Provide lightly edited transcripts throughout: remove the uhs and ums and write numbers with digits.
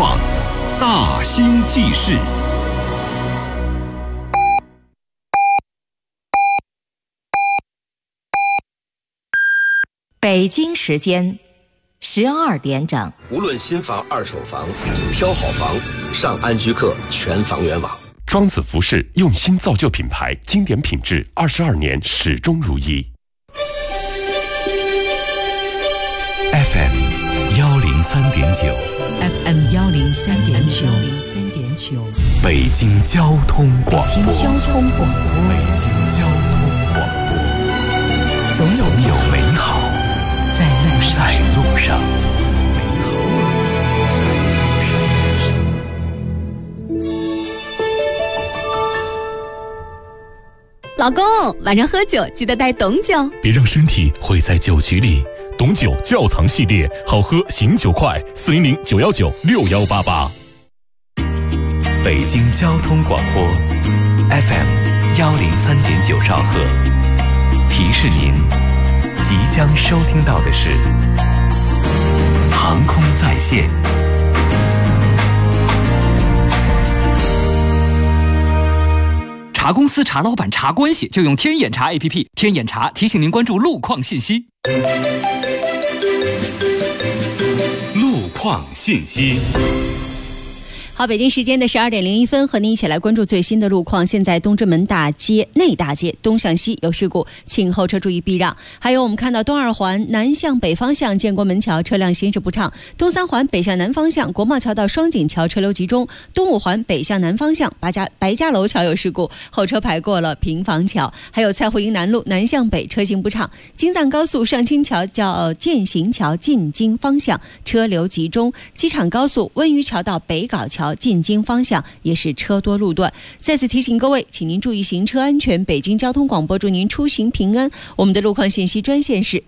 放，大兴记事。 北京时间12点整。 无论新房、二手房，挑好房，上安居客全房源网。 庄子服饰用心造就品牌，经典品质，22年始终如一。 FM 103.9 FM 103.9 北京交通广播。 北京交通广播。 北京交通广播。总有美好在路上。 老公，晚上喝酒记得带董酒， 别让身体毁在酒局里。董酒窖藏系列，好喝醒酒快，400-919-6188。 北京交通广播 FM 103.9兆赫，提示您即将收听到的是航空在线。 查公司、查老板、查关系，就用天眼查 APP。天眼查提醒您关注路况信息。 路况信息。 好，北京时间的12:01，和您一起来关注最新的路况。现在东直门大街内大街东向西有事故，请后车注意避让。还有我们看到东二环南向北方向建国门桥车辆行驶不畅，东三环北向南方向国贸桥到双井桥车流集中，东五环北向南方向白家楼桥有事故，后车排过了平房桥。还有蔡胡营南路南向北车行不畅，京藏高速上清桥到建行桥进京方向车流集中，机场高速温榆桥到北碏桥进京方向也是车多路段。再次提醒各位，请您注意行车安全。北京交通广播祝您出行平安。我们的路况信息专线是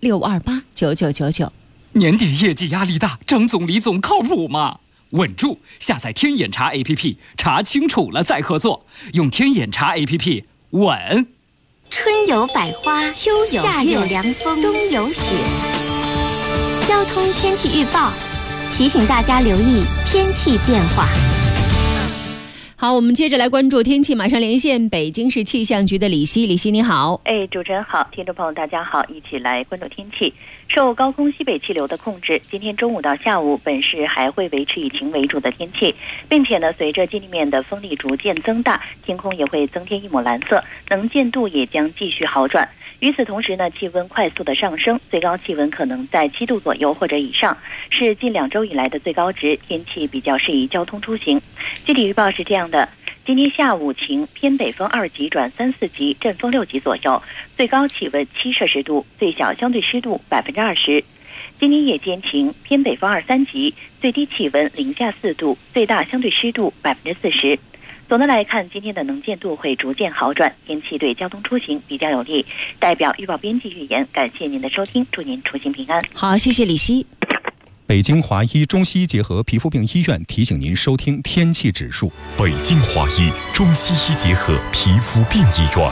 6289999。 年底业绩压力大，张总李总靠谱吗？稳住！下载天眼查 APP， 查清楚了再合作。用天眼查 APP， 稳。 春有百花，秋有夏有凉风，冬有雪。交通天气预报提醒大家留意天气变化。 好，我们接着来关注天气，马上连线北京市气象局的李希。李希你好。 主持人好，听众朋友大家好，一起来关注天气。受高空西北气流的控制，今天中午到下午本市还会维持以晴为主的天气，并且呢，随着近地面的风力逐渐增大，天空也会增添一抹蓝色，能见度也将继续好转。与此同时呢，气温快速的上升，最高气温可能在7度左右或者以上，是近2周以来的最高值，天气比较适宜交通出行。具体预报是这样的：今天下午晴，偏北风2级转3、4级，阵风6级左右，最高气温7摄氏度，最小相对湿度20%。今天夜间晴，偏北风2、3级，最低气温零下4度，最大相对湿度40%。总的来看，今天的能见度会逐渐好转，天气对交通出行比较有利。代表预报编辑预言，感谢您的收听，祝您出行平安。 好，谢谢李希。 北京华医中西医结合皮肤病医院提醒您收听天气指数。 北京华医中西医结合皮肤病医院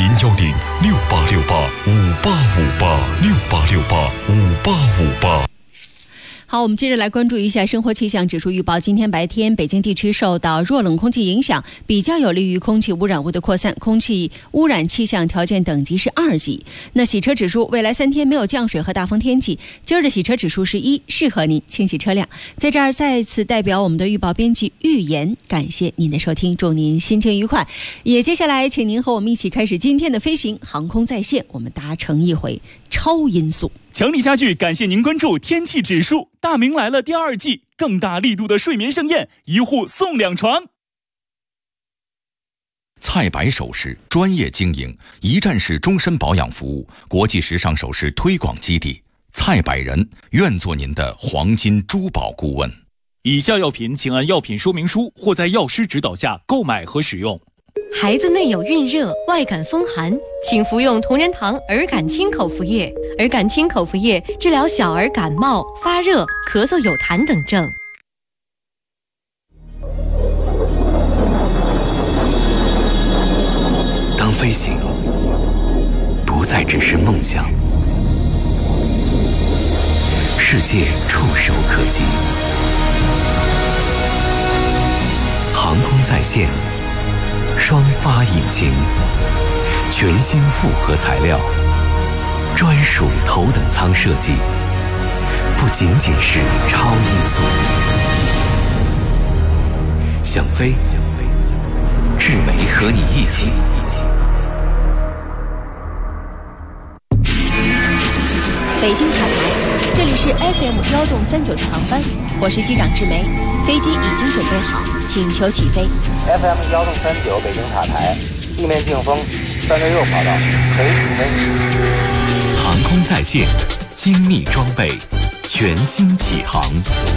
，010-6868-5858，6868-5858。 好，我们接着来关注一下生活气象指数预报。今天白天，北京地区受到弱冷空气影响，比较有利于空气污染物的扩散，空气污染气象条件等级是2级。那洗车指数，未来3天没有降水和大风天气，今儿的洗车指数是1，适合您清洗车辆。在这儿再次代表我们的预报编辑预言，感谢您的收听，祝您心情愉快。也接下来，请您和我们一起开始今天的飞行，航空在线，我们达成一回超音速。 强力家具感谢您关注天气指数。大明来了第2季，更大力度的睡眠盛宴，1户送2床。 蔡白首饰专业经营，一站式终身保养服务，国际时尚首饰推广基地。蔡百人愿做您的黄金珠宝顾问。 以下药品请按药品说明书或在药师指导下购买和使用。 孩子内有孕热、外感风寒，请服用同仁堂儿感清口服液。儿感清口服液治疗小儿感冒、发热、咳嗽、有痰等症。 当飞行不再只是梦想，世界触手可及， 在线，双发引擎，全新复合材料，专属头等舱设计，不仅仅是超音速。想飞，智美和你一起。 北京塔台，这里是 FM1动39次航班，我是机长智梅，飞机已经准备好，请求起飞。 FM1动39北京塔台，地面净风366跑道，可以起飞。 航空在线，精密装备，全新起航。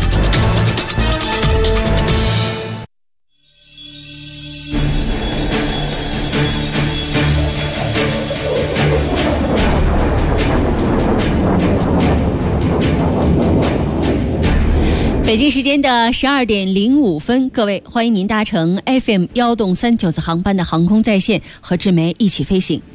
北京时间的12点05分，各位，欢迎您搭乘 FM1动39次航班的航空在线，和智梅一起飞行。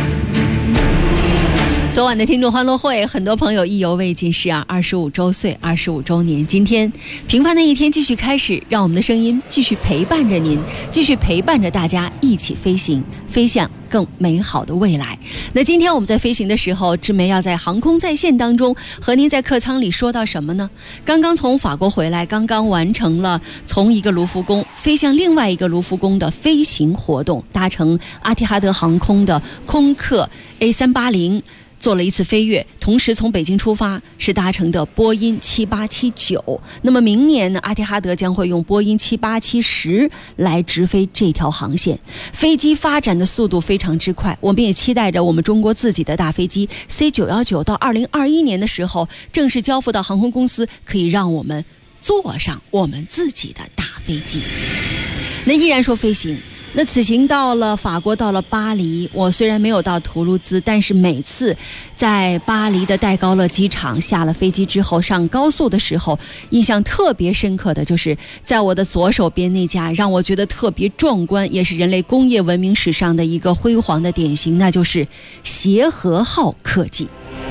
昨晚的听众欢乐会，很多朋友意犹未尽，是25周岁，25周年。今天平凡的一天继续开始，让我们的声音继续陪伴着您，继续陪伴着大家一起飞行，飞向更美好的未来。那今天我们在飞行的时候，智梅要在航空在线当中和您在客舱里说到什么呢？刚刚从法国回来，刚刚完成了从一个卢浮宫飞向另外一个卢浮宫的飞行活动，搭乘阿提哈德航空的空客 A380做了一次飞跃，同时从北京出发是搭乘的波音7879。那么明年呢，阿提哈德将会用波音7870来直飞这条航线。飞机发展的速度非常之快，我们也期待着我们中国自己的大飞机 C919到2021年的时候正式交付到航空公司，可以让我们坐上我们自己的大飞机。那依然说飞行，那此行到了法国，到了巴黎，我虽然没有到图卢兹，但是每次在巴黎的戴高乐机场下了飞机之后上高速的时候，印象特别深刻的就是在我的左手边那架让我觉得特别壮观，也是人类工业文明史上的一个辉煌的典型，那就是协和号客机。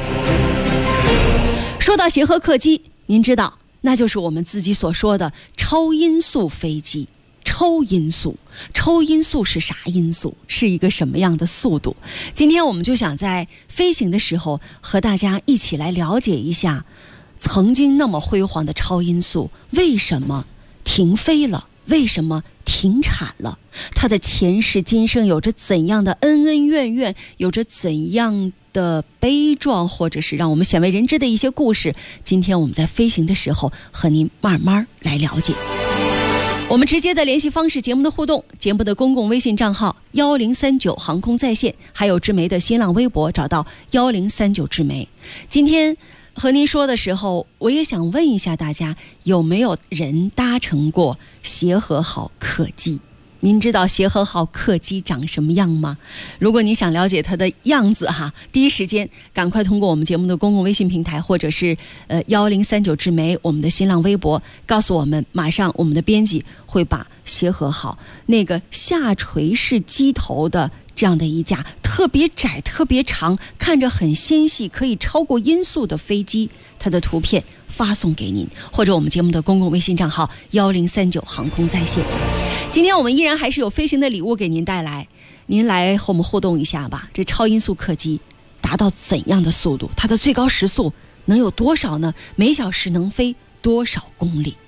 说到协和客机，您知道那就是我们自己所说的超音速飞机。超音速是啥音速？是一个什么样的速度？今天我们就想在飞行的时候和大家一起来了解一下，曾经那么辉煌的超音速为什么停飞了？为什么停产了？它的前世今生有着怎样的恩恩怨怨？有着怎样的悲壮，或者是让我们鲜为人知的一些故事？今天我们在飞行的时候和您慢慢来了解。我们直接的联系方式，节目的互动，节目的公共微信账号1039航空在线，还有智梅的新浪微博，找到1039智梅。今天和您说的时候，我也想问一下大家，有没有人搭乘过协和号客机？您知道协和号客机长什么样吗？如果你想了解它的样子第一时间赶快通过我们节目的公共微信平台，或者是1039智梅我们的新浪微博告诉我们，马上我们的编辑会把协和号那个下垂式机头的这样的一架特别窄特别长，看着很纤细，可以超过音速的飞机，它的图片发送给您，或者我们节目的公共微信账号1039航空在线。今天我们依然还是有飞行的礼物给您带来，您来和我们互动一下吧。这超音速客机达到怎样的速度？它的最高时速能有多少呢？每小时能飞多少公里？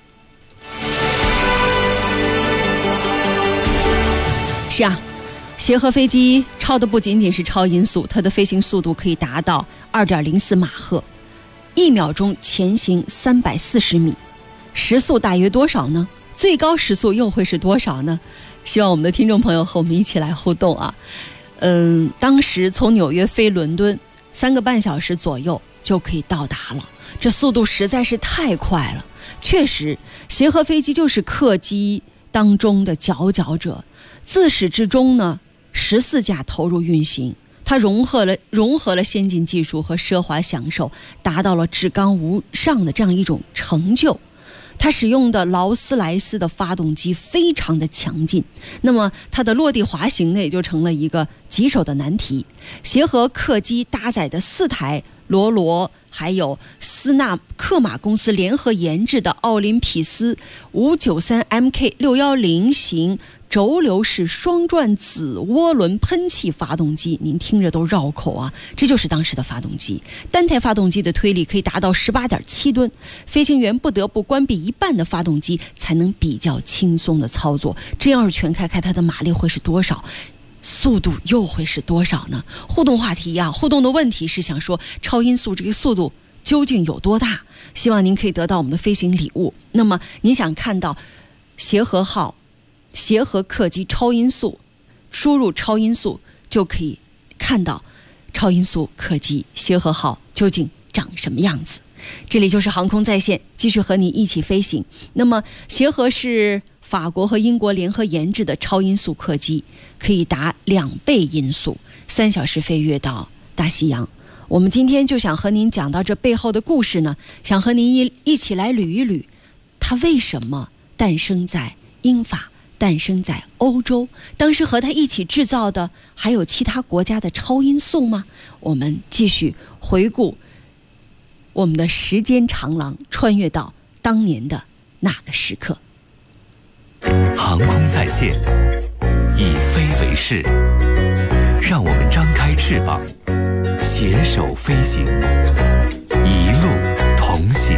是啊，协和飞机超的不仅仅是超音速，它的飞行速度可以达到 2.04 马赫，1秒钟前行340米，时速大约多少呢？最高时速又会是多少呢？希望我们的听众朋友和我们一起来互动啊。当时从纽约飞伦敦3个半小时左右就可以到达了，这速度实在是太快了。确实，协和飞机就是客机当中的佼佼者，自始至终呢14架投入运行，它融合了先进技术和奢华享受，达到了至刚无上的这样一种成就。它使用的劳斯莱斯的发动机非常的强劲，那么它的落地滑行呢也就成了一个棘手的难题。协和客机搭载的4台罗罗还有斯纳克马公司联合研制的奥林匹斯 593MK 610型轴流式双转子涡轮喷气发动机，您听着都绕口啊！这就是当时的发动机，单台发动机的推力可以达到 18.7 吨，飞行员不得不关闭一半的发动机才能比较轻松的操作。这要是全开，它的马力会是多少？速度又会是多少呢？互动话题呀，互动的问题是想说超音速这个速度究竟有多大？希望您可以得到我们的飞行礼物。那么您想看到协和号协和客机超音速，输入超音速就可以看到超音速客机协和号究竟长什么样子。这里就是航空在线，继续和你一起飞行。那么协和是法国和英国联合研制的超音速客机，可以达2倍音速，3小时飞越到大西洋。我们今天就想和您讲到这背后的故事呢，想和您一起来捋一捋，它为什么诞生在英法，诞生在欧洲？当时和它一起制造的还有其他国家的超音速吗？我们继续回顾我们的时间长廊，穿越到当年的那个时刻。 航空在线，以飞为誓，让我们张开翅膀，携手飞行，一路同行。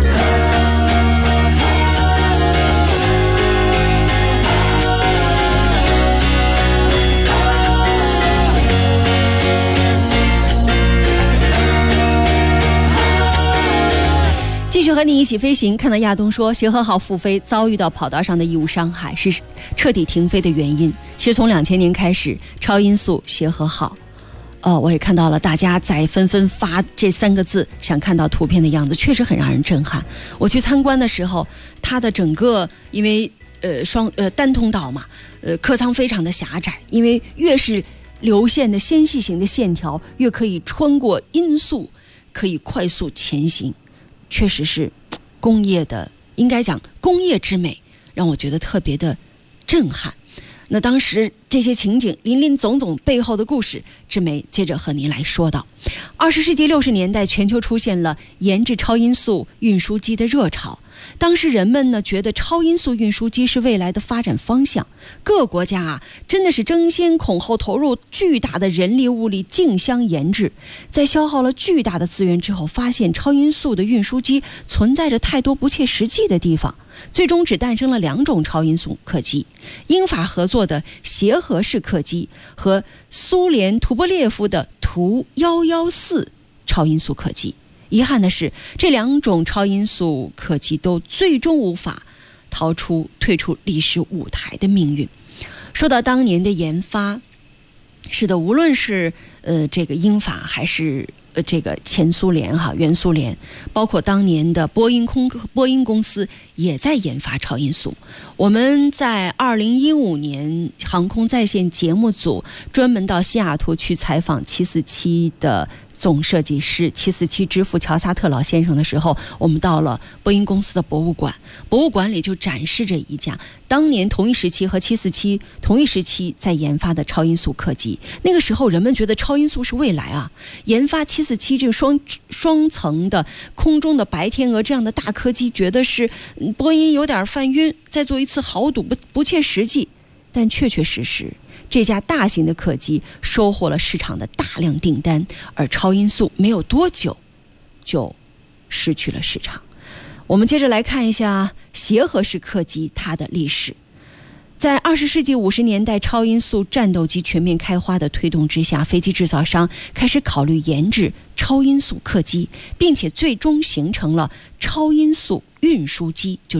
继续和你一起飞行。看到亚东说，协和号复飞遭遇到跑道上的异物伤害是彻底停飞的原因。其实从2000年开始，超音速协和号，我也看到了大家在纷纷发这3个字，想看到图片的样子，确实很让人震撼。我去参观的时候，它的整个因为单通道嘛，客舱非常的狭窄，因为越是流线的纤细型的线条，越可以穿过音速，可以快速前行。确实是工业的，应该讲工业之美，让我觉得特别的震撼。那当时这些情景林林总总背后的故事，志梅接着和您来说到。20世纪60年代，全球出现了研制超音速运输机的热潮。当时人们呢觉得超音速运输机是未来的发展方向，各国家真的是争先恐后，投入巨大的人力物力竞相研制。在消耗了巨大的资源之后，发现超音速的运输机存在着太多不切实际的地方，最终只诞生了2种超音速客机：英法合作的协和式客机和苏联图波列夫的图114超音速客机。遗憾的是，这2种超音速客机都最终无法退出历史舞台的命运。说到当年的研发，是的，无论是这个英法还是这个前苏联原苏联，包括当年的波音公司也在研发超音速。我们在2015年航空在线节目组专门到西雅图去采访747的总设计师747之父乔萨特老先生的时候，我们到了波音公司的博物馆，博物馆里就展示着一架当年同一时期和747同一时期在研发的超音速客机。那个时候人们觉得超音速是未来啊，研发747这个双层的空中的白天鹅这样的大客机，觉得是波音有点犯晕，再做一次豪赌，不切实际。但确确实实，这架大型的客机收获了市场的大量订单，而超音速没有多久就失去了市场。我们接着来看一下协和式客机它的历史。在20世纪50年代，超音速战斗机全面开花的推动之下，飞机制造商开始考虑研制超音速客机，并且最终形成了超音速运输机，就是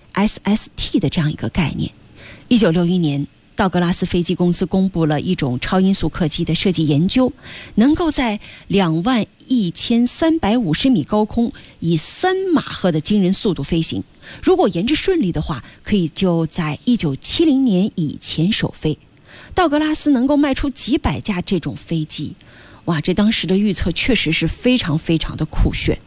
SST 的这样一个概念。1961年，道格拉斯飞机公司公布了一种超音速客机的设计研究，能够在21350米高空以3马赫的惊人速度飞行。如果研制顺利的话，可以就在1970年以前首飞。道格拉斯能够卖出几百架这种飞机，哇，这当时的预测确实是非常非常的酷炫。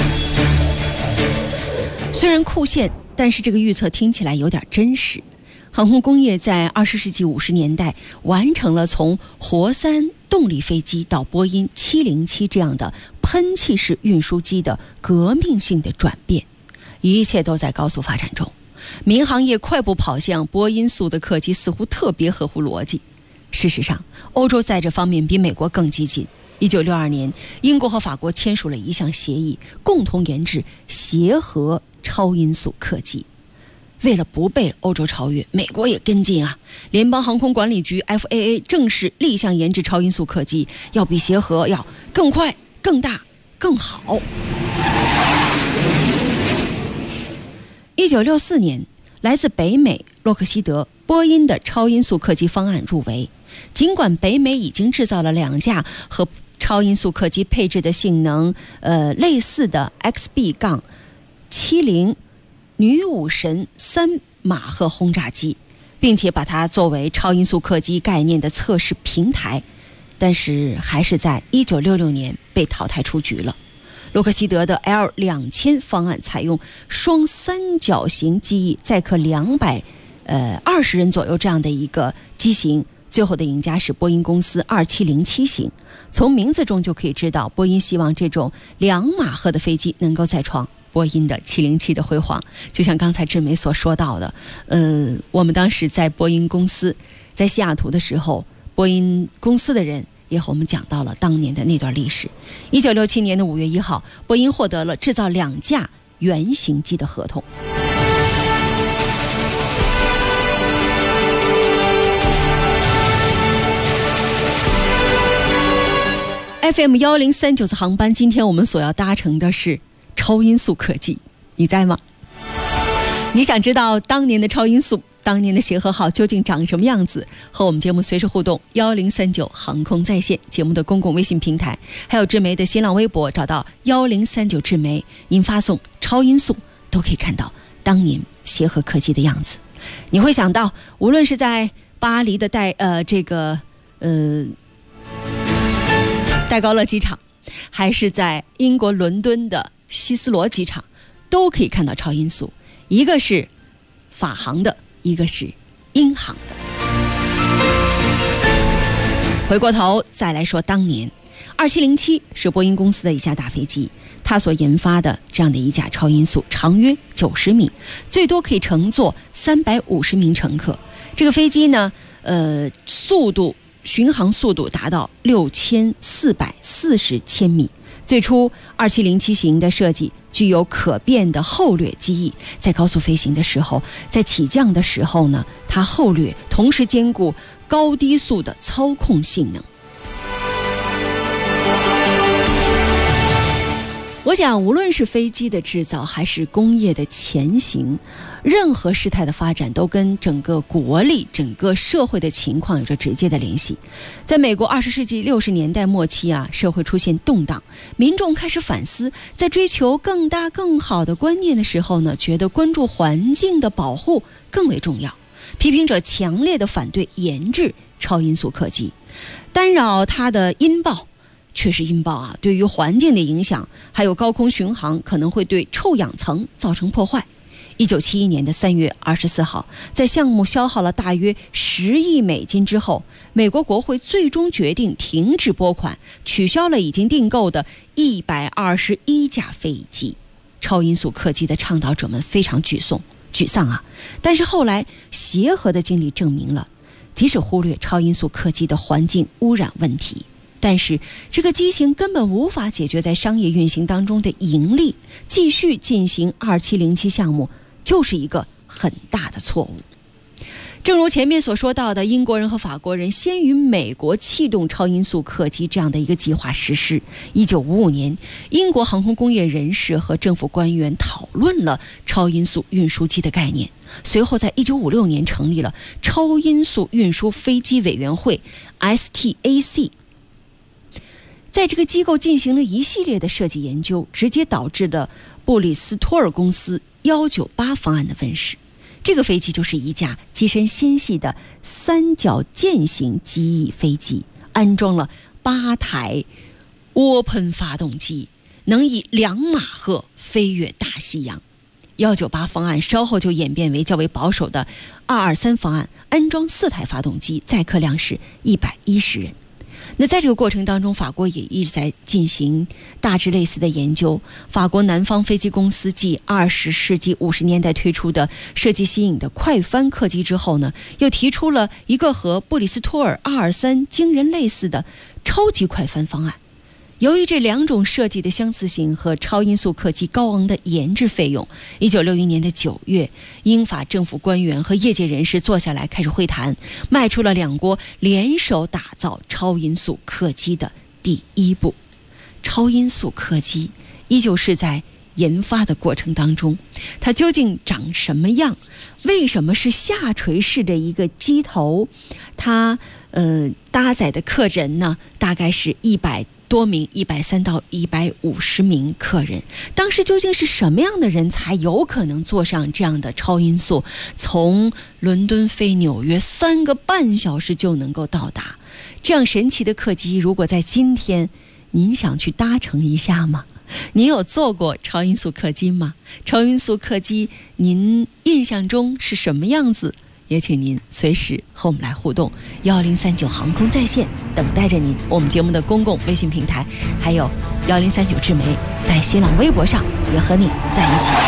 虽然酷炫，但是这个预测听起来有点真实。 航空工业在20世纪50年代完成了从活塞动力飞机到波音707这样的喷气式运输机的革命性的转变，一切都在高速发展中。民航业快步跑向波音速的客机似乎特别合乎逻辑。事实上，欧洲在这方面比美国更激进。1962年，英国和法国签署了一项协议，共同研制协和超音速客机。为了不被欧洲超越，美国也跟进啊！联邦航空管理局 FAA 正式立项研制超音速客机，要比协和要更快、更大、更好。1964年，来自北美洛克希德、波音的超音速客机方案入围。尽管北美已经制造了2架和超音速客机配置的性能类似的 XB-70 女武神3马赫轰炸机，并且把它作为超音速客机概念的测试平台，但是还是在1966年被淘汰出局了。洛克希德的 L2000 方案采用双三角形机翼，载客220人左右这样的一个机型，最后的赢家是波音公司2707型。从名字中就可以知道，波音希望这种2马赫的飞机能够再创波音的707的辉煌。就像刚才志梅所说到的，我们当时在波音公司在西雅图的时候，波音公司的人也和我们讲到了当年的那段历史。1967年的5月1号，波音获得了制造2架原型机的合同。FM1039次航班，今天我们所要搭乘的是超音速客机，你在吗？你想知道当年的超音速，当年的协和号究竟长什么样子？和我们节目随时互动，1039航空在线节目的公共微信平台，还有志梅的新浪微博，找到1039志梅，您发送超音速都可以看到当年协和客机的样子。你会想到，无论是在巴黎的戴高乐机场，还是在英国伦敦的希斯罗机场，都可以看到超音速，一个是法航的，一个是英航的。回过头再来说当年，2707是波音公司的一架大飞机，它所研发的这样的一架超音速，长约90米，最多可以乘坐350名乘客。这个飞机呢，巡航速度达到6440千米。最初2707型的设计具有可变的后掠机翼，在高速飞行的时候，在起降的时候呢，它后掠，同时兼顾高低速的操控性能。我想，无论是飞机的制造还是工业的前行，任何事态的发展都跟整个国力、整个社会的情况有着直接的联系。在美国20世纪60年代末期啊，社会出现动荡，民众开始反思，在追求更大更好的观念的时候呢，觉得关注环境的保护更为重要。批评者强烈的反对研制超音速客机，干扰它的音爆。确实音爆啊，对于环境的影响，还有高空巡航可能会对臭氧层造成破坏。1971年的3月24号，在项目消耗了大约10亿美金之后，美国国会最终决定停止拨款，取消了已经订购的121架飞机。超音速客机的倡导者们非常沮丧啊！但是后来协和的经历证明了，即使忽略超音速客机的环境污染问题，但是这个机型根本无法解决在商业运行当中的盈利，继续进行2707项目就是一个很大的错误。正如前面所说到的，英国人和法国人先于美国启动超音速客机这样的一个计划实施。1955年，英国航空工业人士和政府官员讨论了超音速运输机的概念，随后在1956年成立了超音速运输飞机委员会 STAC。在这个机构进行了一系列的设计研究，直接导致了布里斯托尔公司198方案的问世。这个飞机就是一架机身纤细的三角舰型机翼飞机，安装了8台涡喷发动机，能以2马赫飞越大西洋。 198方案稍后就演变为较为保守的223方案，安装4台发动机，载客量是110人。那在这个过程当中，法国也一直在进行大致类似的研究。法国南方飞机公司继20世纪50年代推出的设计新颖的快帆客机之后呢，又提出了一个和布里斯托尔223惊人类似的超级快帆方案。由于这两种设计的相似性和超音速客机高昂的研制费用，1961年的9月，英法政府官员和业界人士坐下来开始会谈，迈出了两国联手打造超音速客机的第一步。超音速客机依旧是在研发的过程当中，它究竟长什么样？为什么是下垂式的一个机头？它搭载的客人呢，大概是100多名，130到150名客人。当时究竟是什么样的人才有可能坐上这样的超音速，从伦敦飞纽约3个半小时就能够到达？这样神奇的客机，如果在今天，您想去搭乘一下吗？您有坐过超音速客机吗？超音速客机您印象中是什么样子？也请您随时和我们来互动，1039航空在线等待着您。我们节目的公共微信平台，还有1039智媒在新浪微博上也和你在一起。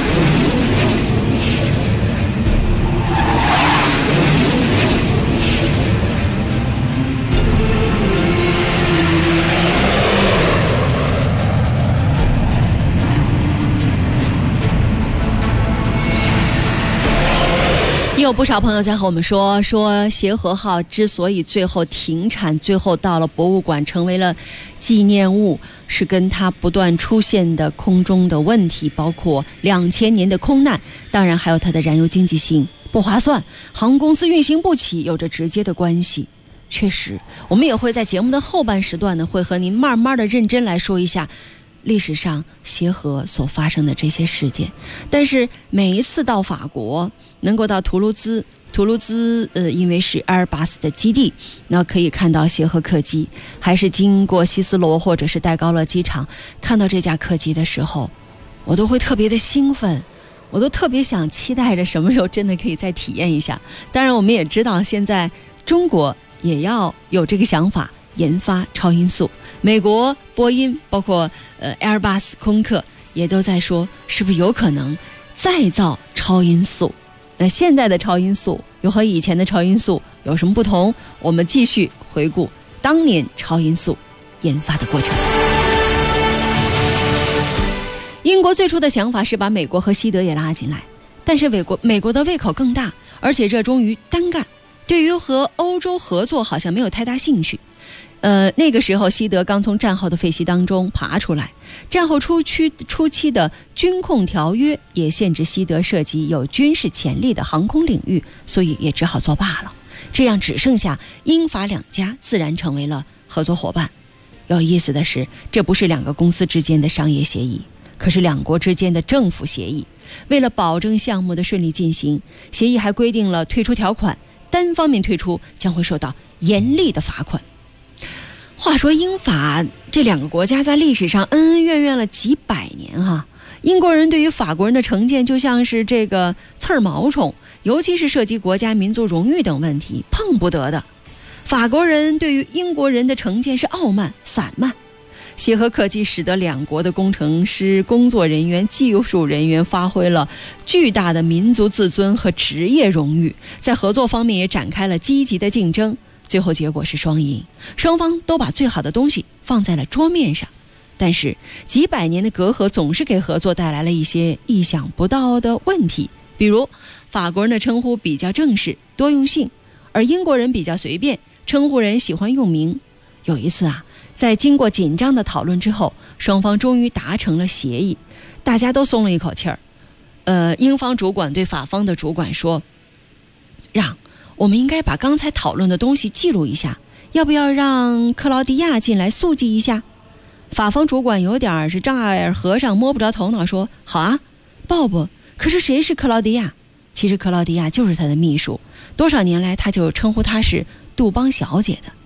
有不少朋友在和我们说协和号之所以最后停产，最后到了博物馆成为了纪念物，是跟它不断出现的空中的问题，包括2000年的空难，当然还有它的燃油经济性不划算，航空公司运行不起，有着直接的关系。确实，我们也会在节目的后半时段呢，会和您慢慢的认真来说一下历史上协和所发生的这些事件。但是每一次到法国，能够到图卢兹，因为是阿尔巴斯的基地，那可以看到协和客机，还是经过希斯罗或者是戴高乐机场看到这架客机的时候，我都会特别的兴奋，我都特别想期待着什么时候真的可以再体验一下。当然我们也知道现在中国也要有这个想法，研发超音速。美国波音包括Airbus 空客也都在说，是不是有可能再造超音速？那现在的超音速又和以前的超音速有什么不同？我们继续回顾当年超音速研发的过程。英国最初的想法是把美国和西德也拉进来，但是美国的胃口更大，而且热衷于单干，对于和欧洲合作好像没有太大兴趣。那个时候西德刚从战后的废墟当中爬出来，战后初期的军控条约也限制西德涉及有军事潜力的航空领域，所以也只好作罢了。这样只剩下英法两家，自然成为了合作伙伴。有意思的是，这不是两个公司之间的商业协议，可是两国之间的政府协议。为了保证项目的顺利进行，协议还规定了退出条款，单方面退出将会受到严厉的罚款。话说英法这两个国家在历史上恩恩怨怨了几百年哈，英国人对于法国人的成见就像是这个刺儿毛虫，尤其是涉及国家民族荣誉等问题，碰不得的。法国人对于英国人的成见是傲慢散漫。协和客机使得两国的工程师、工作人员、技术人员发挥了巨大的民族自尊和职业荣誉，在合作方面也展开了积极的竞争。最后结果是双赢，双方都把最好的东西放在了桌面上。但是几百年的隔阂总是给合作带来了一些意想不到的问题，比如法国人的称呼比较正式多用性，而英国人比较随便，称呼人喜欢用名。有一次在经过紧张的讨论之后，双方终于达成了协议，大家都松了一口气儿。英方主管对法方的主管说，我们应该把刚才讨论的东西记录一下，要不要让克劳迪亚进来速记一下？法方主管有点是丈二和尚摸不着头脑，说好啊，鲍勃，可是谁是克劳迪亚？其实克劳迪亚就是他的秘书，多少年来他就称呼他是杜邦小姐的。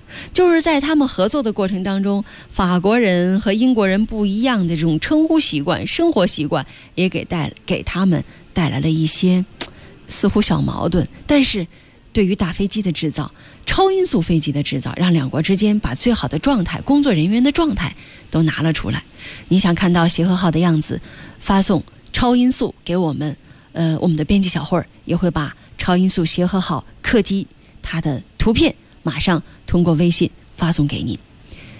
就是在他们合作的过程当中，法国人和英国人不一样的这种称呼习惯、生活习惯，也给他们带来了一些似乎小矛盾。但是对于大飞机的制造、超音速飞机的制造，让两国之间把最好的状态、工作人员的状态都拿了出来。你想看到协和号的样子，发送超音速给我们的编辑小慧也会把超音速协和号客机它的图片马上通过微信发送给您。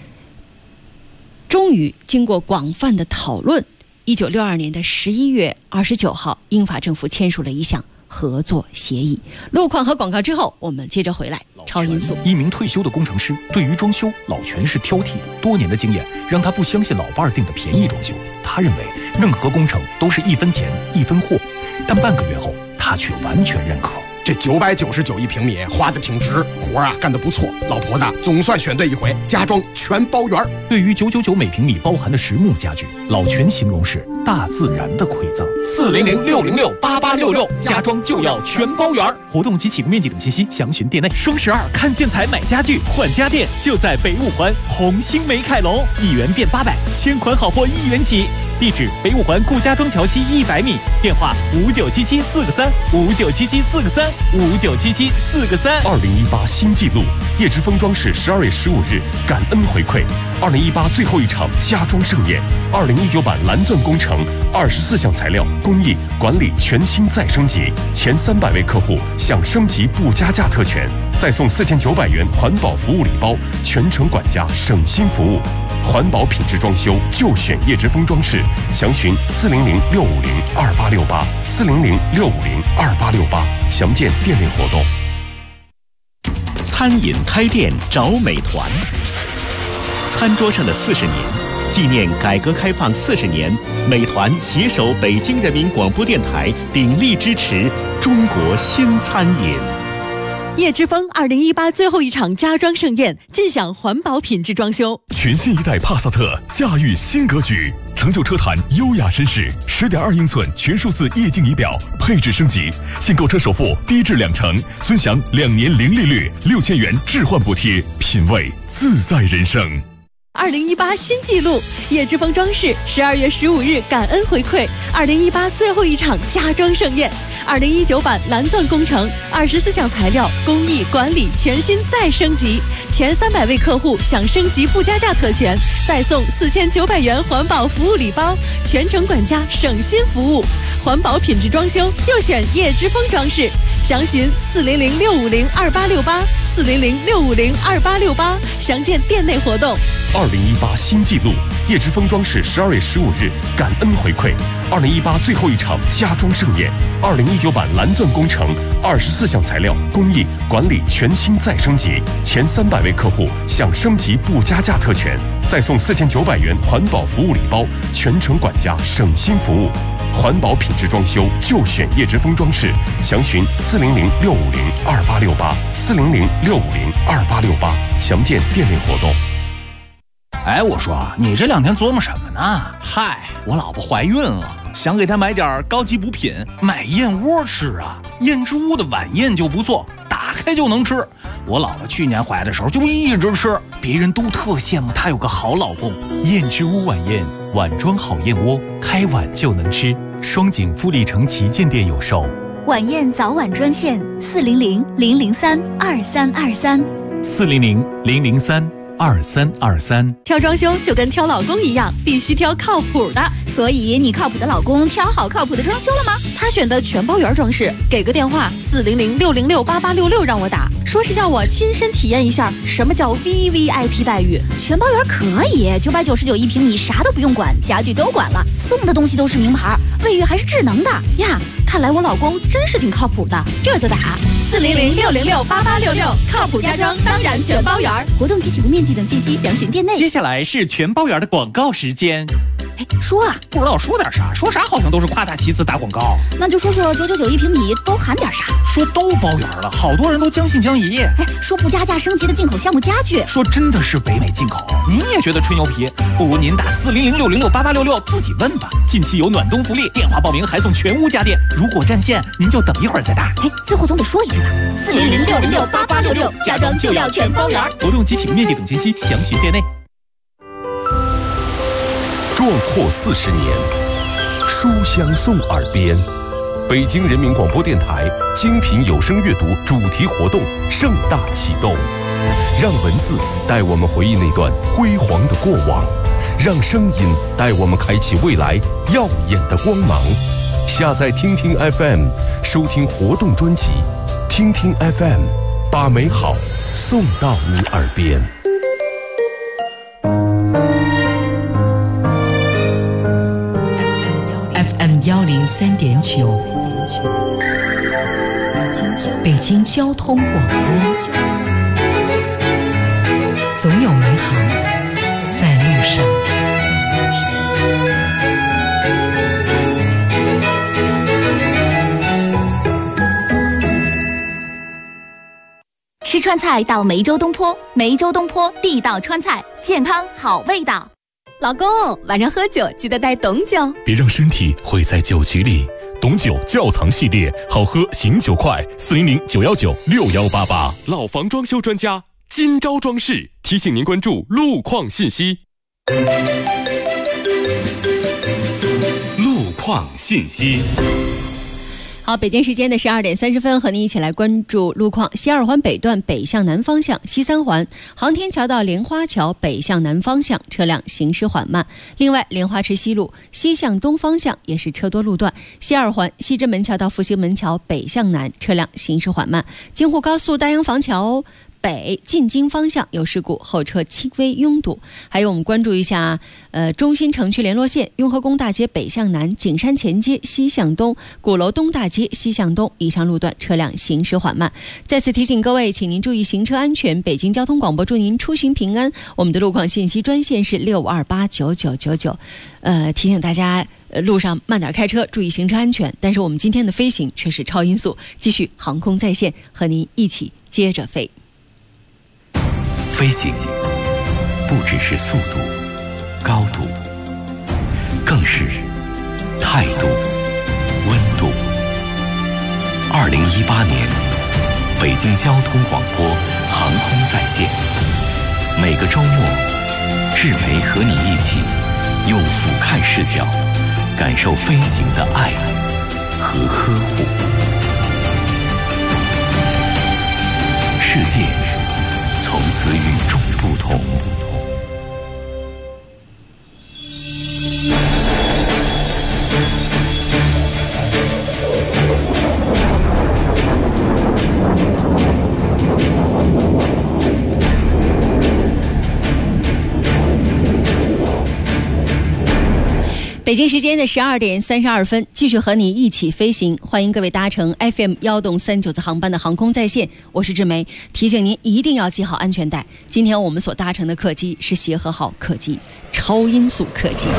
终于经过广泛的讨论，1962年的11月29号，英法政府签署了一项合作协议。路况和广告之后，我们接着回来。超音速， 一名退休的工程师，对于装修，老全是挑剔的。多年的经验让他不相信老伴儿订的便宜装修，他认为任何工程都是1分钱1分货。但半个月后，他却完全认可。 这999一平米花得挺值，活啊干得不错，老婆子总算选对一回，家装全包圆。 对于999每平米包含的实木家具，老全形容是大自然的馈赠。 400-606-8866，家装就要全包圆。 活动及起步面积等信息详询店内。 双12看建材买家具换家电，就在北五环红星美凯龙，1元变800，千款好货1元起。地址：北五环顾家庄桥西100米，电话5977-4个3，5977-4个3，5977-4个3。 2018新纪录，叶之峰装饰12月15日感恩回馈2018最后一场家装盛宴，2019版蓝钻工程24项材料工艺管理全新再升级，前300位客户享升级不加价特权，再送4900元环保服务礼包，全程管家省心服务。环保品质装修就选叶之峰装饰，详询400-650-2868，400-650-2868，详见店内活动。 餐饮开店找美团，餐桌上的40年，纪念改革开放40年，美团携手北京人民广播电台，鼎力支持中国新餐饮。 叶之峰2018最后一场家装盛宴，尽享环保品质装修。 全新一代帕萨特驾驭新格局，成就车坛优雅绅士，10.2英寸全数字液晶仪表，配置升级，现购车首付低至2成，尊享2年零利率，6000元置换补贴，品味自在人生。 2018新纪录，叶之峰装饰12月15日感恩回馈2018最后一场家装盛宴，2019版蓝钻工程24项材料工艺管理全新再升级，前300位客户享升级不加价特权，再送4900元环保服务礼包，全程管家省心服务。环保品质装修就选叶之峰装饰，详询400-650-2868，400-650-2868，详见店内活动。 2018新纪录，叶之峰装饰12月15日感恩回馈2018最后一场家装盛宴，2019版蓝钻工程24项材料工艺管理全新再升级，前300位客户享升级不加价特权，再送4900元环保服务礼包，全程管家省心服务。环保品质装修就选叶之峰装饰，详询400-650-2868，400-650-2868，详见店内活动。 哎，我说你这2天琢磨什么呢？ 嗨，我老婆怀孕了，想给她买点高级补品， 买燕窝吃啊！燕之屋的晚宴就不错，打开就能吃。我老婆去年怀的时候就一直吃，别人都特羡慕她有个好老公。 燕之屋晚宴，碗装好燕窝，开碗就能吃。双井富力城旗舰店有售。 晚宴早晚专线 400-003-2323，400-003-2323。 挑装修就跟挑老公一样，必须挑靠谱的。 所以你靠谱的老公挑好靠谱的装修了吗？ 他选的全包圆装饰，给个电话400-606-8866让我打，说是要我亲身体验一下什么叫 VVIP 待遇。 全包圆可以，999一平米，啥都不用管，家具都管了，送的东西都是名牌，卫浴还是智能的呀。看来我老公真是挺靠谱的， 这就打 400-606-8866，靠谱家装当然全包圆。 活动及起步面积等信息详询店内。 接下来是全包圆的广告时间。 说啊， 不知道说点啥，说啥好像都是夸大其词打广告。 那就说999一平米都含点啥？ 说都包圆了，好多人都将信将疑。 说不加价升级的进口项目家具， 说真的是北美进口。您也觉得吹牛皮？不如您打40060688866自己问吧。近期有暖冬福利，电话报名还送全屋家电。如果占线，您就等一会儿再打。 最后总得说一句吧，40060688866，家装旧料全包圆。 活动及请面积等信息详询店内。 壮阔40年，书香送耳边。北京人民广播电台精品有声阅读主题活动盛大启动，让文字带我们回忆那段辉煌的过往，让声音带我们开启未来耀眼的光芒。下载听听 FM， 收听活动专辑，听听 FM， 把美好送到你耳边。 FM 103.9，北京交通广播，总有美好在路上。 吃川菜到梅州东坡，梅州东坡地道川菜，健康好味道。 老公，晚上喝酒记得带董酒， 别让身体毁在酒局里。董酒窖藏系列，好喝醒酒快，400-919-6188。 老房装修专家金招装饰提醒您关注路况信息。 路况信息。 好，北京时间的12点30分，和您一起来关注路况。西二环北段北向南方向，西三环航天桥到莲花桥北向南方向车辆行驶缓慢。另外，莲花池西路西向东方向也是车多路段。西二环西直门桥到复兴门桥北向南车辆行驶缓慢。京沪高速大洋房桥北进京方向有事故，后车轻微拥堵。还有我们关注一下中心城区联络线雍和宫大街北向南、景山前街西向东、鼓楼东大街西向东以上路段车辆行驶缓慢。再次提醒各位，请您注意行车安全。北京交通广播祝您出行平安。我们的路况信息专线是65289999，提醒大家路上慢点开车，注意行车安全。但是我们今天的飞行却是超音速，继续航空在线，和您一起接着飞。 飞行不只是速度、高度，更是态度、温度。2018年，北京交通广播航空在线，每个周末，志培和你一起用俯瞰视角，感受飞行的爱和呵护。世界从此与众不同。 北京时间的12点32分，继续和你一起飞行。欢迎各位搭乘 FM 1.39次航班的航空在线，我是志梅。提醒您一定要系好安全带。今天我们所搭乘的客机是协和号客机，超音速客机。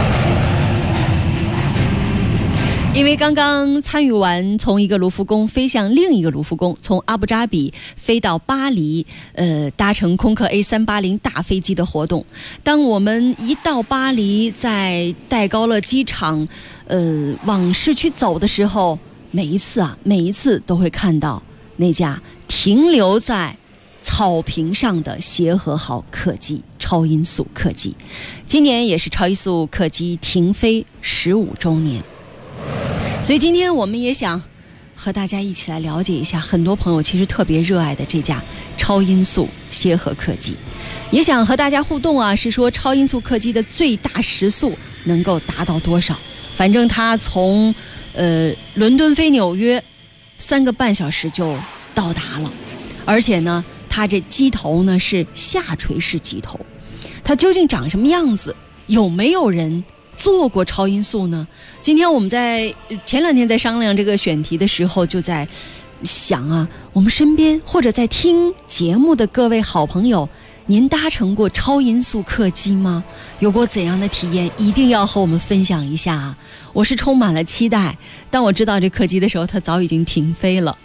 因为刚刚参与完从一个卢浮宫飞向另一个卢浮宫，从阿布扎比飞到巴黎，搭乘空客 A380 大飞机的活动。当我们一到巴黎，在戴高乐机场，往市区走的时候，每一次都会看到那架停留在草坪上的协和号客机，超音速客机。今年也是超音速客机停飞15周年。所以今天我们也想和大家一起来了解一下，很多朋友其实特别热爱的这架超音速协和客机，也想和大家互动啊，是说超音速客机的最大时速能够达到多少？反正它从伦敦飞纽约3个半小时就到达了，而且呢，它这机头呢是下垂式机头，它究竟长什么样子？有没有人做过超音速呢？今天我们在前2天在商量这个选题的时候，就在想啊，我们身边或者在听节目的各位好朋友， 您搭乘过超音速客机吗？有过怎样的体验？一定要和我们分享一下啊！我是充满了期待。当我知道这客机的时候，它早已经停飞了。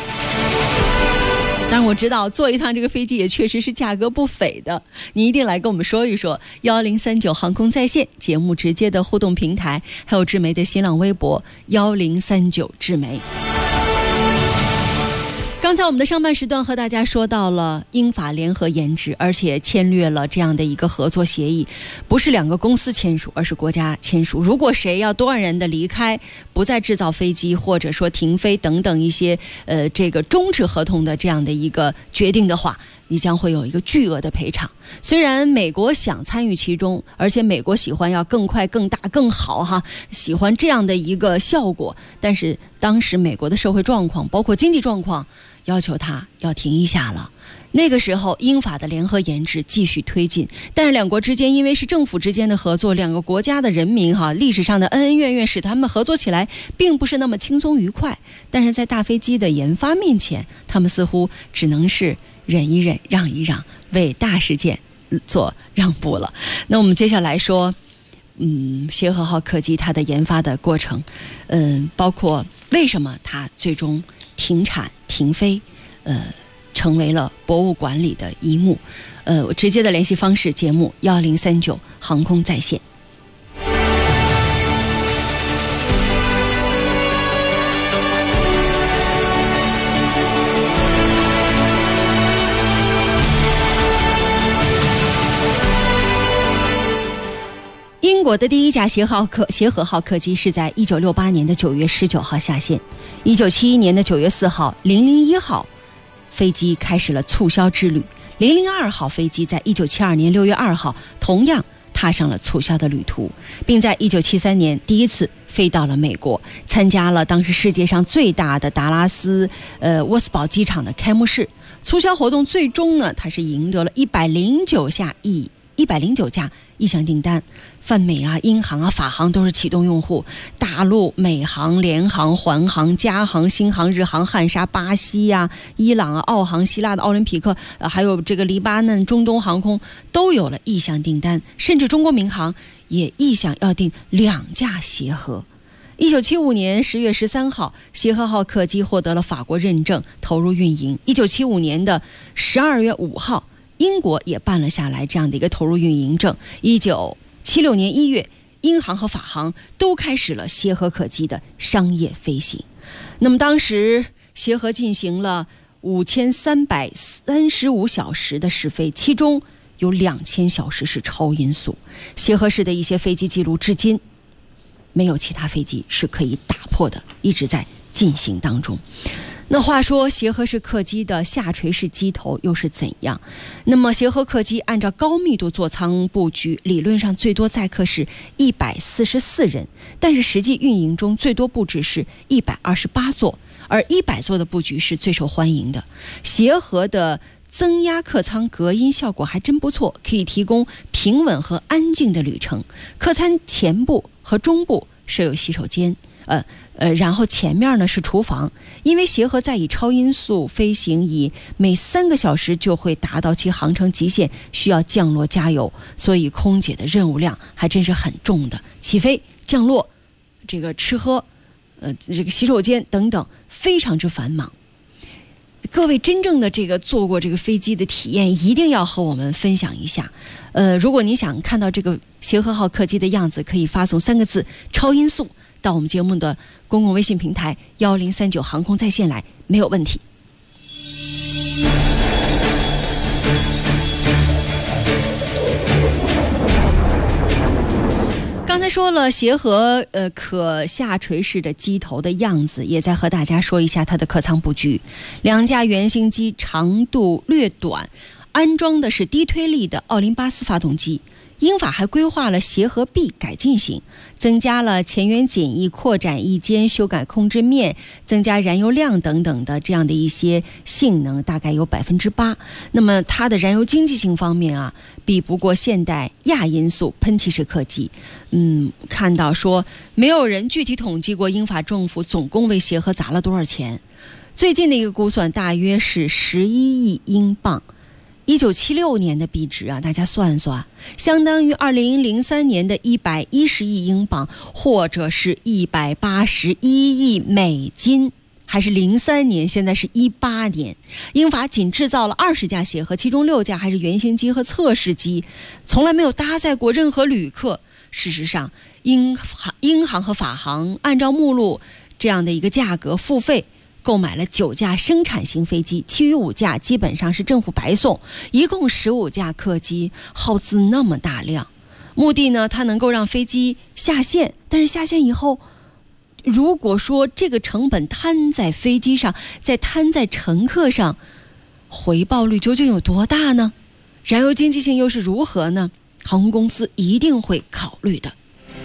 但是我知道坐一趟这个飞机也确实是价格不菲的，你一定来跟我们说一说。1039航空在线节目直接的互动平台，还有智媒的新浪微博1039智媒。刚才我们的上半时段和大家说到了英法联合研制，而且签约了这样的一个合作协议，不是2个公司签署，而是国家签署。如果谁要多少人的离开，不再制造飞机，或者说停飞等等一些这个终止合同的这样的一个决定的话，你将会有一个巨额的赔偿。虽然美国想参与其中，而且美国喜欢要更快、更大、更好哈，喜欢这样的一个效果，但是当时美国的社会状况，包括经济状况，要求他要停一下了。那个时候英法的联合研制继续推进，但是两国之间因为是政府之间的合作，两个国家的人民历史上的恩恩怨怨使他们合作起来并不是那么轻松愉快。但是在大飞机的研发面前，他们似乎只能是忍一忍，让一让，为大事件做让步了。那我们接下来说协和号客机它的研发的过程，包括为什么它最终停产停飞，成为了博物馆里的一幕。直接的联系方式，节目1039航空在线。英国的第一架协和号客机是在1968年的9月19号下线，1971年的9月4号001号飞机开始了促销之旅，002号飞机在1972年6月2号同样踏上了促销的旅途，并在1973年第一次飞到了美国，参加了当时世界上最大的达拉斯沃斯堡机场的开幕式。促销活动最终呢，它是赢得了109架意向订单，泛美啊、英航啊、法航都是启动用户，大陆美航、联航、环航、加航、新航、日航、汉莎、巴西啊、伊朗啊、澳航、希腊的奥林匹克，还有这个黎巴嫩、中东航空都有了意向订单，甚至中国民航也意向要订2架协和。1975年10月13号，协和号客机获得了法国认证，投入运营。1975年的12月5号。英国也办了下来这样的一个投入运营证。1976年1月，英航和法航都开始了协和客机的商业飞行。那么当时协和进行了5335小时的试飞，其中有2000小时是超音速。协和式的一些飞机记录至今没有其他飞机是可以打破的，一直在进行当中。那话说协和式客机的下垂式机头又是怎样？那么协和客机按照高密度座舱布局，理论上最多载客是144人，但是实际运营中最多布置是128座，而100座的布局是最受欢迎的。协和的增压客舱隔音效果还真不错，可以提供平稳和安静的旅程。客舱前部和中部设有洗手间，然后前面呢是厨房。因为协和在以超音速飞行，以每3个小时就会达到其航程极限，需要降落加油，所以空姐的任务量还真是很重的。起飞、降落、这个吃喝、这个洗手间等等，非常之繁忙。各位真正的这个坐过这个飞机的体验，一定要和我们分享一下。如果你想看到这个协和号客机的样子，可以发送3个字“超音速”到我们节目的公共微信平台1039航空在线来，没有问题。刚才说了协和可下垂式的机头的样子，也再和大家说一下它的客舱布局。2架原型机长度略短，安装的是低推力的奥林巴斯发动机。英法还规划了协和 B 改进型，增加了前缘简易、扩展翼间、修改控制面、增加燃油量等等的这样的一些性能，大概有8%。那么它的燃油经济性方面啊，比不过现代亚音速喷气式客机。看到说没有人具体统计过英法政府总共为协和砸了多少钱，最近的一个估算大约是11亿英镑。 1976年的币值啊，大家算算，相当于2003年的110亿英镑，或者是181亿美金。还是03年，现在是18年。英法仅制造了20架协和，其中6架还是原型机和测试机，从来没有搭载过任何旅客。事实上，英航和法航按照目录这样的一个价格付费购买了9架生产型飞机，其余5架基本上是政府白送，一共15架客机，耗资那么大量，目的呢，它能够让飞机下线，但是下线以后，如果说这个成本摊在飞机上，再摊在乘客上，回报率究竟有多大呢？燃油经济性又是如何呢？航空公司一定会考虑的。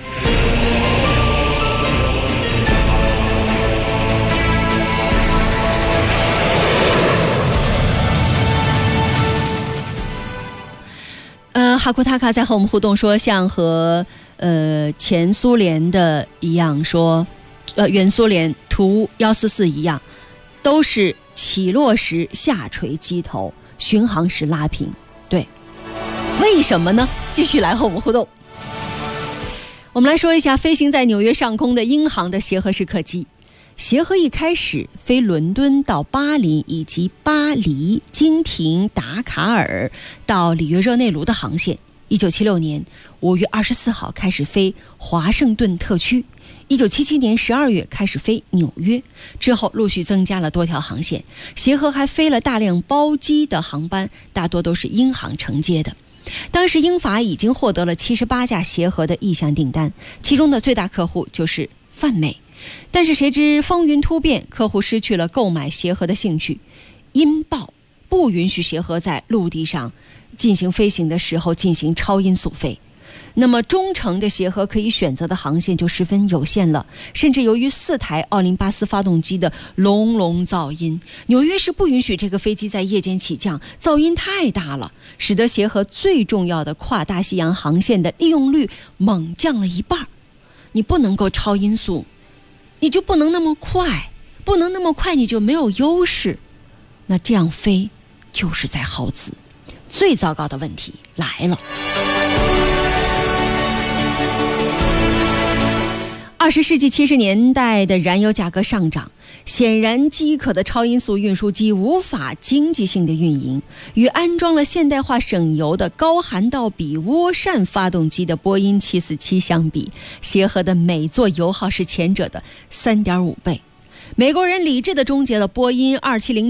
哈库塔卡在和我们互动说，像和前苏联的一样说，原苏联图144一样，都是起落时下垂机头，巡航时拉平。对，为什么呢？继续来和我们互动。我们来说一下飞行在纽约上空的英航的协和式客机。协和一开始飞伦敦到巴林以及巴黎、经停达卡尔到里约热内卢的航线。1976年5月24号开始飞华盛顿特区，1977年12月开始飞纽约，之后陆续增加了多条航线。协和还飞了大量包机的航班，大多都是英航承接的。当时英法已经获得了78架协和的意向订单，其中的最大客户就是泛美。但是谁知风云突变，客户失去了购买协和的兴趣。音报不允许协和在陆地上进行飞行的时候进行超音速飞，那么中程的协和可以选择的航线就十分有限了。甚至由于4台奥林巴斯发动机的隆隆噪音，纽约市不允许这个飞机在夜间起降，噪音太大了，使得协和最重要的跨大西洋航线的利用率猛降了一半。你不能够超音速，你就不能那么快，不能那么快你就没有优势，那这样飞就是在耗资。最糟糕的问题来了。20世纪70年代的燃油价格上涨，显然饥渴的超音速运输机无法经济性的运营。与安装了现代化省油的高涵道比涡扇发动机的波音747相比，协和的每座油耗是前者的 3.5 倍。美国人理智地终结了波音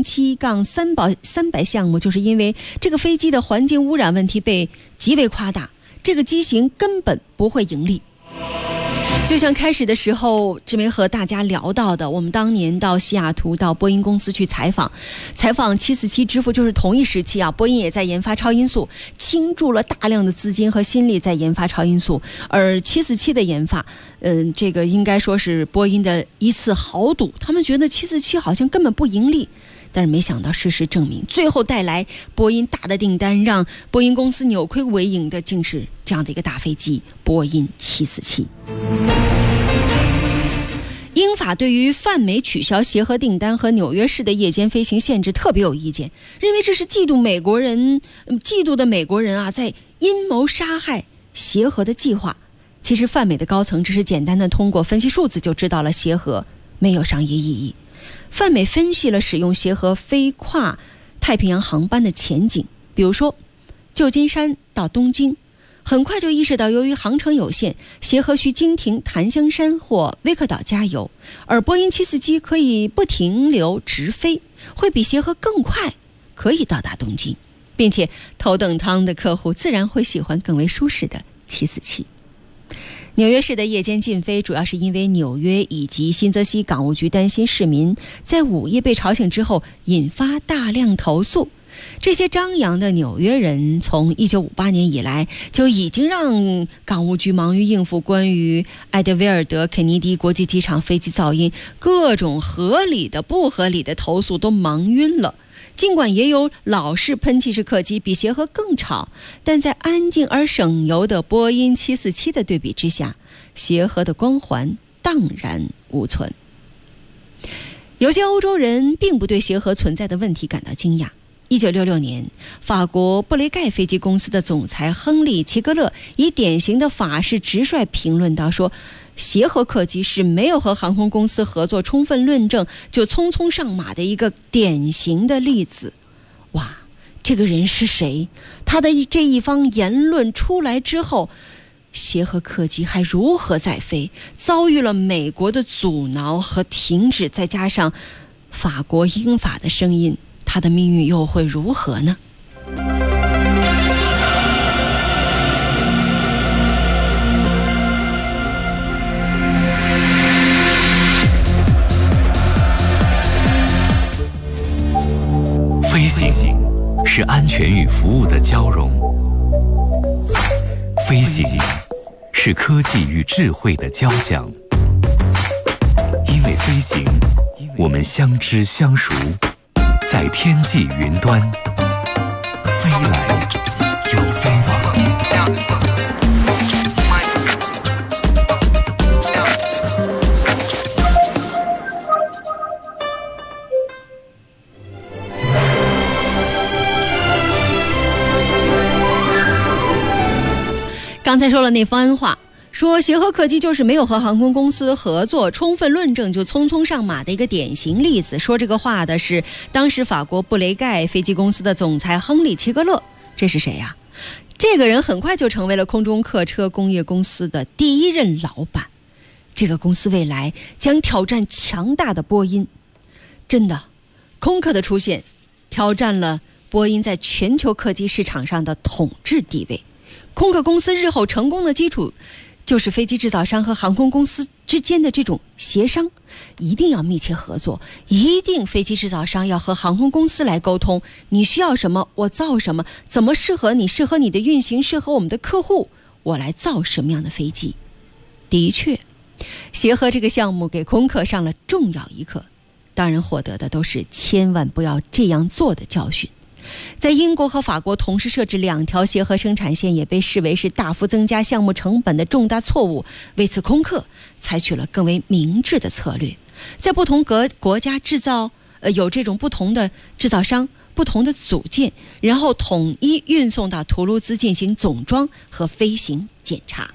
27-300项目，就是因为这个飞机的环境污染问题被极为夸大，这个机型根本不会盈利。就像开始的时候志梅和大家聊到的，我们当年到西雅图到波音公司去采访747之父，就是同一时期啊，波音也在研发超音速，倾注了大量的资金和心力在研发超音速。而747的研发这个应该说是波音的一次豪赌，他们觉得747好像根本不盈利，但是没想到事实证明，最后带来波音大的订单，让波音公司扭亏为盈的竟是这样的一个大飞机波音747。英法对于泛美取消协和订单和纽约市的夜间飞行限制特别有意见，认为这是嫉妒的美国人啊，在阴谋杀害协和的计划。其实泛美的高层只是简单的通过分析数字就知道了协和没有商业意义。泛美分析了使用协和飞跨太平洋航班的前景，比如说旧金山到东京，很快就意识到由于航程有限，协和需经停檀香山或威克岛加油，而波音747可以不停留直飞，会比协和更快，可以到达东京，并且头等舱的客户自然会喜欢更为舒适的747。纽约市的夜间禁飞主要是因为纽约以及新泽西港务局担心市民在午夜被吵醒之后引发大量投诉。这些张扬的纽约人从1958年以来就已经让港务局忙于应付关于埃德维尔德肯尼迪国际机场飞机噪音各种合理的不合理的投诉都忙晕了。尽管也有老式喷气式客机比协和更吵，但在安静而省油的波音747的对比之下，协和的光环荡然无存。有些欧洲人并不对协和存在的问题感到惊讶， 1966年，法国布雷盖飞机公司的总裁亨利·齐格勒以典型的法式直率评论到说，协和客机是没有和航空公司合作充分论证就匆匆上马的一个典型的例子。哇，这个人是谁？他的这一方言论出来之后，协和客机还如何再飞？遭遇了美国的阻挠和停止，再加上法国英法的声音，他的命运又会如何呢？ 飞行是安全与服务的交融，飞行是科技与智慧的交响。因为飞行，我们相知相熟，在天际云端飞来又飞往。 刚才说了那番话，说协和客机就是没有和航空公司合作充分论证就匆匆上马的一个典型例子。说这个话的是当时法国布雷盖飞机公司的总裁亨利·齐格勒。这是谁呀？这个人很快就成为了空中客车工业公司的第一任老板。这个公司未来将挑战强大的波音。真的，空客的出现挑战了波音在全球客机市场上的统治地位。空客公司日后成功的基础就是飞机制造商和航空公司之间的这种协商，一定要密切合作，一定飞机制造商要和航空公司来沟通，你需要什么我造什么，怎么适合你，适合你的运行，适合我们的客户，我来造什么样的飞机。的确，协和这个项目给空客上了重要一课，当然获得的都是千万不要这样做的教训。在英国和法国同时设置2条协和生产线，也被视为是大幅增加项目成本的重大错误。为此，空客采取了更为明智的策略，在不同国家制造有这种不同的制造商、不同的组件，然后统一运送到图卢兹进行总装和飞行检查。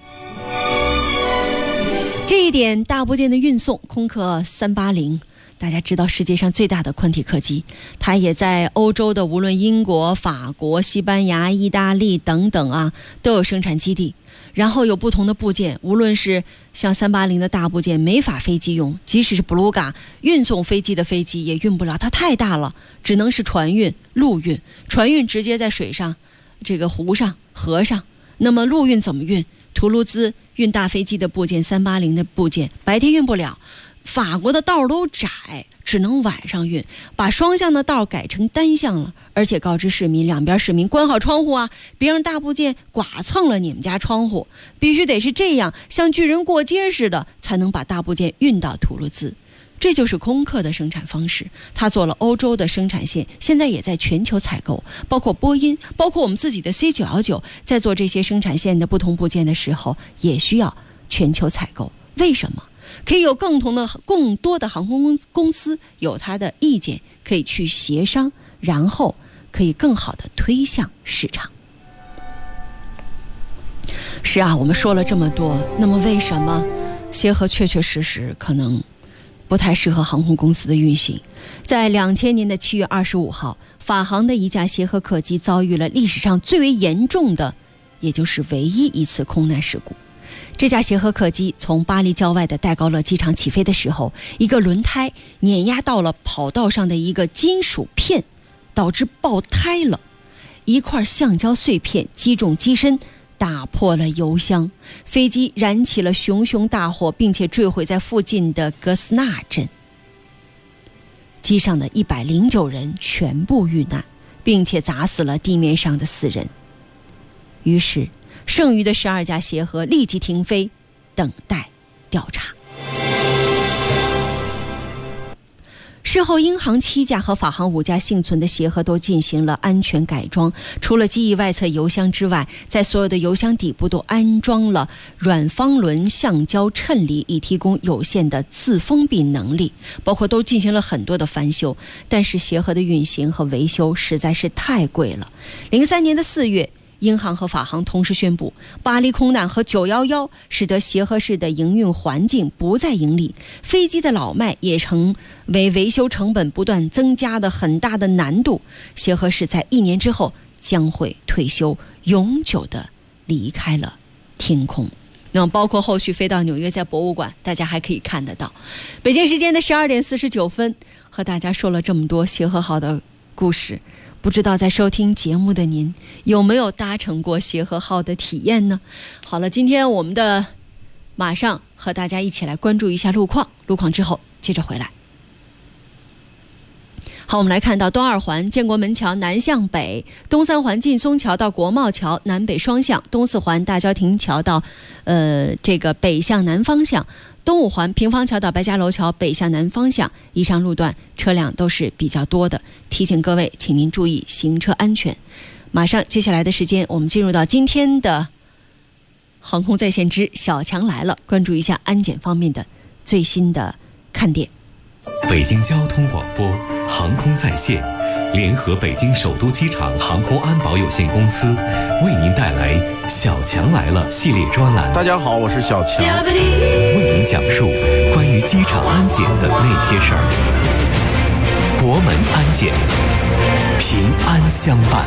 这一点大部件的运送，空客380大家知道世界上最大的宽体客机，它也在欧洲的无论英国、法国、西班牙、意大利等等啊，都有生产基地。然后有不同的部件，无论是像380的大部件没法飞机用，即使是布鲁嘎运送飞机的飞机也运不了，它太大了，只能是船运、陆运。船运直接在水上，这个湖上、河上。那么陆运怎么运？图卢兹运大飞机的部件，380的部件白天运不了。法国的道都窄，只能晚上运，把双向的道改成单向了，而且告知市民，两边市民关好窗户啊，别让大部件剐蹭了你们家窗户，必须得是这样，像巨人过街似的，才能把大部件运到图卢兹。这就是空客的生产方式，他做了欧洲的生产线，现在也在全球采购，包括波音，包括我们自己的 C919， 在做这些生产线的不同部件的时候，也需要全球采购。为什么？可以有更多的航空公司有它的意见，可以去协商，然后可以更好的推向市场。是啊，我们说了这么多，那么为什么协和确实可能不太适合航空公司的运行？在2000年的7月25号，法航的一架协和客机遭遇了历史上最为严重的，也就是唯一一次空难事故。这架协和客机从巴黎郊外的戴高乐机场起飞的时候，一个轮胎碾压到了跑道上的一个金属片，导致爆胎了。一块橡胶碎片击中机身，打破了油箱，飞机燃起了熊熊大火，并且坠毁在附近的格斯纳镇。机上的109人全部遇难，并且砸死了地面上的4人。于是剩余的12架协和立即停飞，等待调查。 事后，英航7架和法航5架幸存的协和都进行了安全改装，除了机翼外侧油箱之外，在所有的油箱底部都安装了软方轮橡胶衬里，以提供有限的自封闭能力，包括都进行了很多的翻修。但是协和的运行和维修实在是太贵了。03年的4月，英航和法航同时宣布，巴黎空难和911使得协和市的营运环境不再盈利，飞机的老迈也成为维修成本不断增加的很大的难度。协和市在1年之后将会退休，永久的离开了天空。那么包括后续飞到纽约在博物馆，大家还可以看得到。北京时间的12点49分，和大家说了这么多协和号的故事。不知道在收听节目的您有没有搭乘过协和号的体验呢？好了，今天我们的马上和大家一起来关注一下路况，路况之后接着回来。好，我们来看到东二环建国门桥南向北，东三环劲松桥到国贸桥南北双向，东四环大郊亭桥到这个北向南方向，东五环平房桥到白家楼桥北向南方向，以上路段车辆都是比较多的，提醒各位请您注意行车安全。马上接下来的时间，我们进入到今天的航空在线之小强来了，关注一下安检方面的最新的看点。 北京交通广播航空在线联合北京首都机场航空安保有限公司为您带来小强来了系列专栏。 大家好，我是小强， 为您讲述关于机场安检的那些事儿。国门安检，平安相伴。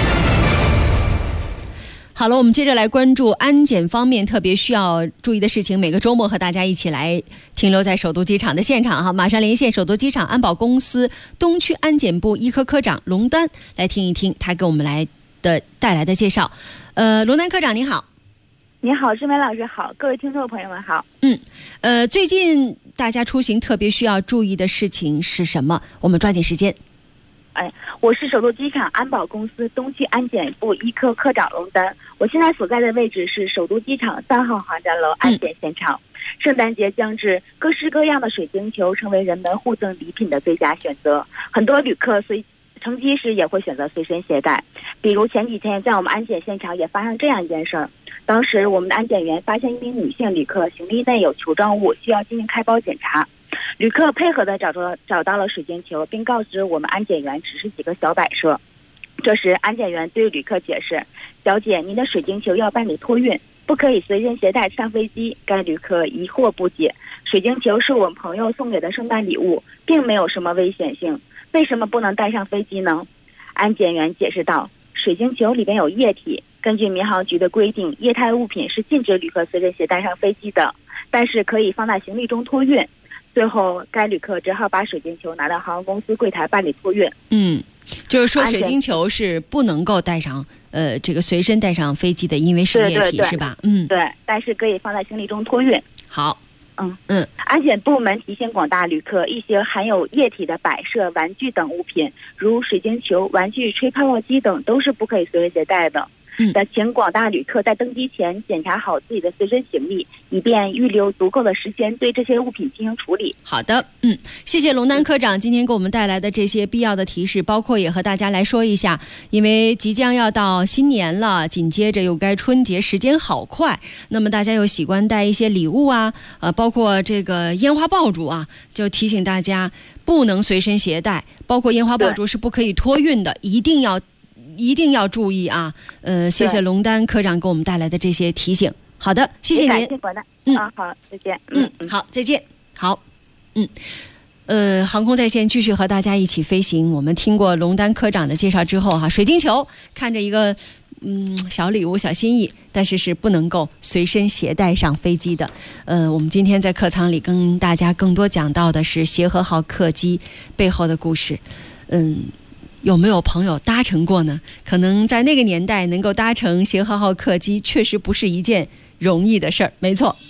好了，我们接着来关注安检方面特别需要注意的事情。每个周末和大家一起来停留在首都机场的现场哈，马上连线首都机场安保公司东区安检部一科科长龙丹，来听一听他给我们带来的介绍。龙丹科长您好。 你好，志梅老师好，各位听众朋友们好。 最近大家出行特别需要注意的事情是什么？我们抓紧时间。 我是首都机场安保公司东区安检部一科科长龙丹，我现在所在的位置是首都机场3号航站楼安检现场。圣诞节将至，各式各样的水晶球成为人们互赠礼品的最佳选择，很多旅客乘机时也会选择随身携带。比如前几天在我们安检现场也发生这样一件事儿，当时我们的安检员发现一名女性旅客行李内有球状物，需要进行开包检查。旅客配合地找到了水晶球，并告知我们安检员只是几个小摆设。这时安检员对旅客解释，小姐，您的水晶球要办理托运，不可以随身携带上飞机。该旅客疑惑不解，水晶球是我们朋友送给的圣诞礼物，并没有什么危险性，为什么不能带上飞机呢？安检员解释道，水晶球里边有液体，根据民航局的规定，液态物品是禁止旅客随身携带上飞机的，但是可以放在行李中托运。最后该旅客只好把水晶球拿到航空公司柜台办理托运。 就是说水晶球是不能够带上这个随身带上飞机的，因为是液体，是吧？ 对，但是可以放在行李中托运。 好。 安检部门提醒广大旅客，一些含有液体的摆设、玩具等物品，如水晶球、玩具、吹泡泡机等，都是不可以随身携带的。请广大旅客在登机前检查好自己的随身行李，以便预留足够的时间对这些物品进行处理。 好的，谢谢龙丹科长今天给我们带来的这些必要的提示，包括也和大家来说一下，因为即将要到新年了，紧接着又该春节，时间好快，那么大家又习惯带一些礼物啊，包括这个烟花爆竹啊，就提醒大家不能随身携带，包括烟花爆竹是不可以托运的，一定要注意啊！谢谢龙丹科长给我们带来的这些提醒。好的，谢谢您。 感谢广大。好，再见。 好，再见。好，航空在线继续和大家一起飞行。我们听过龙丹科长的介绍之后，水晶球看着一个小礼物、小心意，但是是不能够随身携带上飞机的。我们今天在客舱里跟大家更多讲到的是协和号客机背后的故事。有没有朋友搭乘过呢？可能在那个年代能够搭乘协和号客机确实不是一件容易的事儿，没错。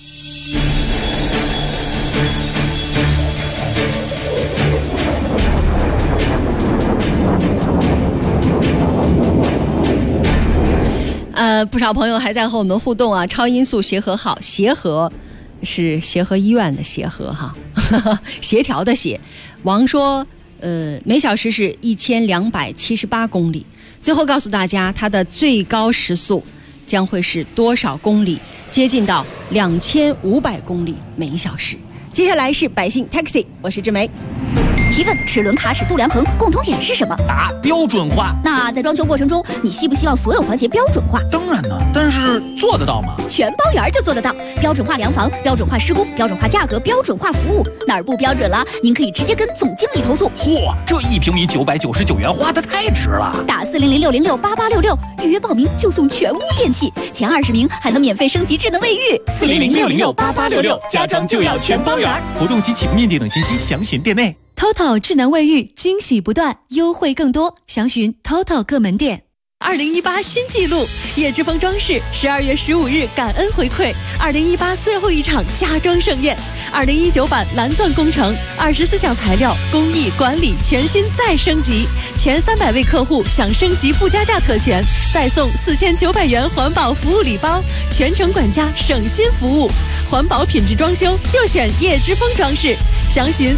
不少朋友还在和我们互动啊，超音速协和号，协和是协和医院的协和哈，协调的协。王说，每小时是1278公里。最后告诉大家，它的最高时速将会是多少公里？接近到2500公里每小时。接下来是百姓 Taxi， 我是志梅。 提问：齿轮卡驶度量衡共同点是什么？ 答：标准化。 那在装修过程中，你希不希望所有环节标准化？ 当然呢，但是做得到吗？ 全包圆就做得到。标准化量房、标准化施工、标准化价格、标准化服务，哪儿不标准了？您可以直接跟总经理投诉。 嚯，这1平米999元花得太值了！ 打400-606-8866预约报名就送全屋电器，前20名还能免费升级智能卫浴。 400-606-8866，家装就要全包圆。活动及启动面积等信息详询店内。 TOTO 智能卫浴，惊喜不断，优惠更多，详询 TOTO 各门店。2018新纪录，叶之峰装饰12月15日感恩回馈2018最后一场家装盛宴，2019版蓝钻工程24项材料工艺管理全新再升级，前300位客户享升级不加价特权，再送4900元环保服务礼包，全程管家省心服务，环保品质装修就选叶之峰装饰，详询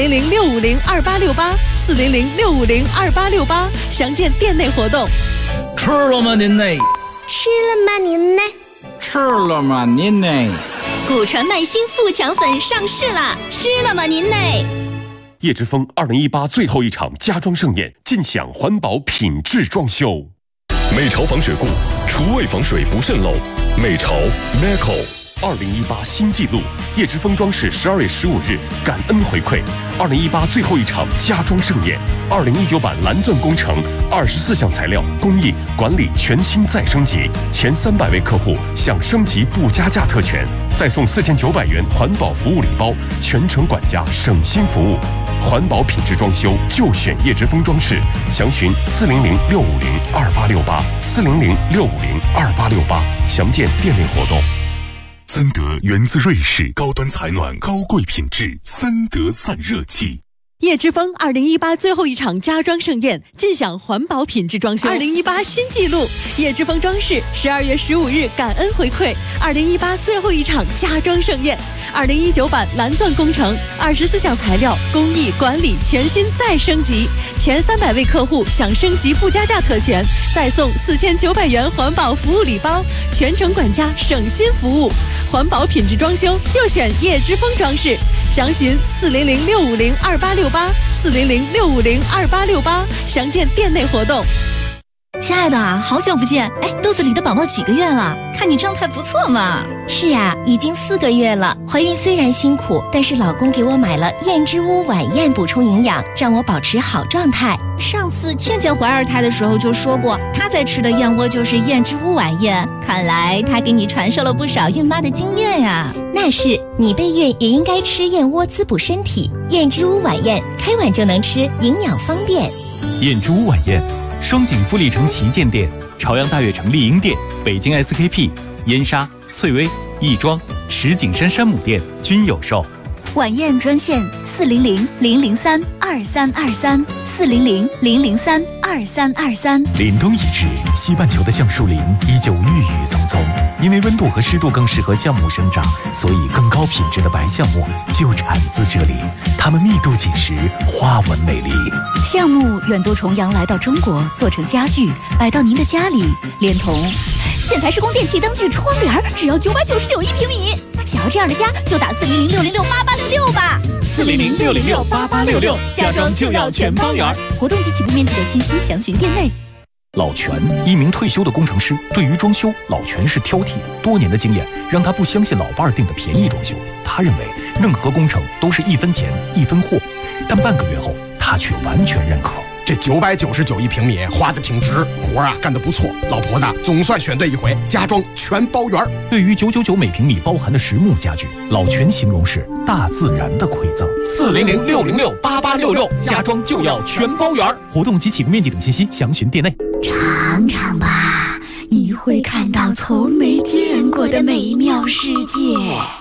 400-650-2868，400-650-2868，详见店内活动。 吃了吗您呢？ 吃了吗您呢？ 吃了吗您呢？ 古传麦新富强粉上市啦！吃了吗您呢？ 叶之峰2018最后一场家装盛宴，尽享环保品质装修。 美潮防水固，厨卫防水不渗漏。美潮 Meco。2018新纪录，叶之峰装饰12月15日感恩回馈2018最后一场家装盛宴，2019版蓝钻工程24项材料工艺管理全新再升级，前300位客户享升级不加价特权，再送4900元环保服务礼包，全程管家省心服务。环保品质装修就选叶之峰装饰，详询400-650-2868，400-650-2868，详见店内活动。 森德源自瑞士，高端采暖，高贵品质，森德散热器。 叶之峰2018最后一场家装盛宴，尽享环保品质装修。2018新纪录，叶之峰装饰12月15日感恩回馈2018最后一场家装盛宴，2019版蓝钻工程24项材料工艺管理全新再升级，前300位客户享升级不加价特权，再送4900元环保服务礼包，全程管家省心服务。环保品质装修就选叶之峰装饰，详询400-650-2868，400-650-2868，详见店内活动。 亲爱的，好久不见！哎，肚子里的宝宝几个月了？看你状态不错嘛。 是啊，已经4个月了。怀孕虽然辛苦，但是老公给我买了燕之屋晚宴补充营养，让我保持好状态。 上次倩倩怀2胎的时候就说过，她在吃的燕窝就是燕之屋晚宴。看来她给你传授了不少孕妈的经验呀。 那是，你备孕也应该吃燕窝滋补身体。燕之屋晚宴，开碗就能吃，营养方便。 燕之屋晚宴。双井富力城旗舰店、朝阳大悦城丽婴店、北京 SKP、燕莎、翠微、亦庄、石景山山姆店均有售。 晚宴专线400-003-2323，400-003-2323。 凛冬已至，西半球的橡树林依旧郁郁葱葱。因为温度和湿度更适合橡木生长，所以更高品质的白橡木就产自这里。它们密度紧实，花纹美丽。 橡木远渡重洋来到中国，做成家具，摆到您的家里，连同建材施工电器、灯具、窗帘，只要999一平米。想要这样的家，就打400-606-8866吧。 400-606-8866，家装就要全包圆。 活动及起步面积的信息详询店内。 老全，一名退休的工程师，对于装修，老全是挑剔的。多年的经验让他不相信老伴儿订的便宜装修，他认为任何工程都是1分钱1分货。但半个月后，他却完全认可。 这999一平米花的挺值，活啊干得不错，老婆子总算选对一回，家装全包圆。 对于999每平米包含的实木家具，老全形容是大自然的馈赠。 400-606-8866，家装就要全包圆。 活动及起步面积等信息详询店内。 尝尝吧，你会看到从没见过的美妙世界。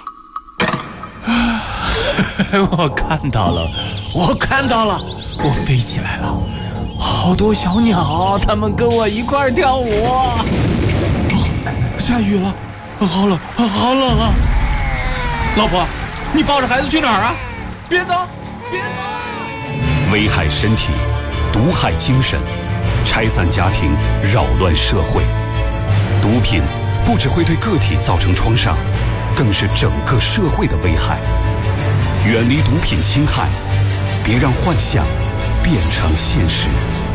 我看到了，我我飞起来了，好多小鸟，它们跟我一块跳舞。下雨了，好冷啊！ 老婆，你抱着孩子去哪儿啊？别走，别走！ 危害身体，毒害精神，拆散家庭，扰乱社会。毒品不只会对个体造成创伤，更是整个社会的危害。远离毒品侵害，别让幻想变成现实。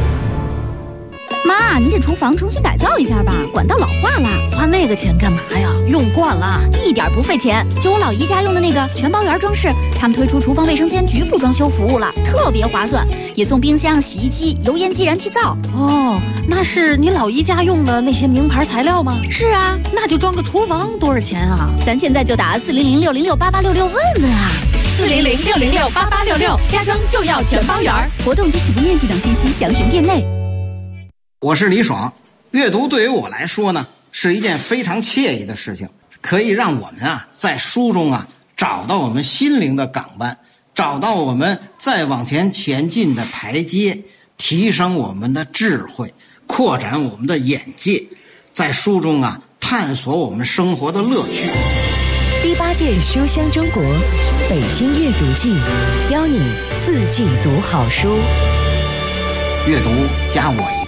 妈，您这厨房重新改造一下吧，管道老化了。 花那个钱干嘛呀？用惯了， 一点不费钱。就我老姨家用的那个全包圆装饰，他们推出厨房卫生间局部装修服务了，特别划算，也送冰箱、洗衣机、油烟机、燃气灶。 哦，那是你老姨家用的那些名牌材料吗？ 是啊， 那就装个厨房多少钱啊？ 咱现在就打400-606-8866问问啊。 400-606-8866，家装就要全包圆。 活动及起步面积等信息详询店内。 我是李爽，阅读对于我来说呢，是一件非常惬意的事情，可以让我们在书中找到我们心灵的港湾，找到我们再往前前进的台阶，提升我们的智慧，扩展我们的眼界，在书中探索我们生活的乐趣。 第8届书香中国北京阅读季，邀你4季读好书。 阅读加我一个。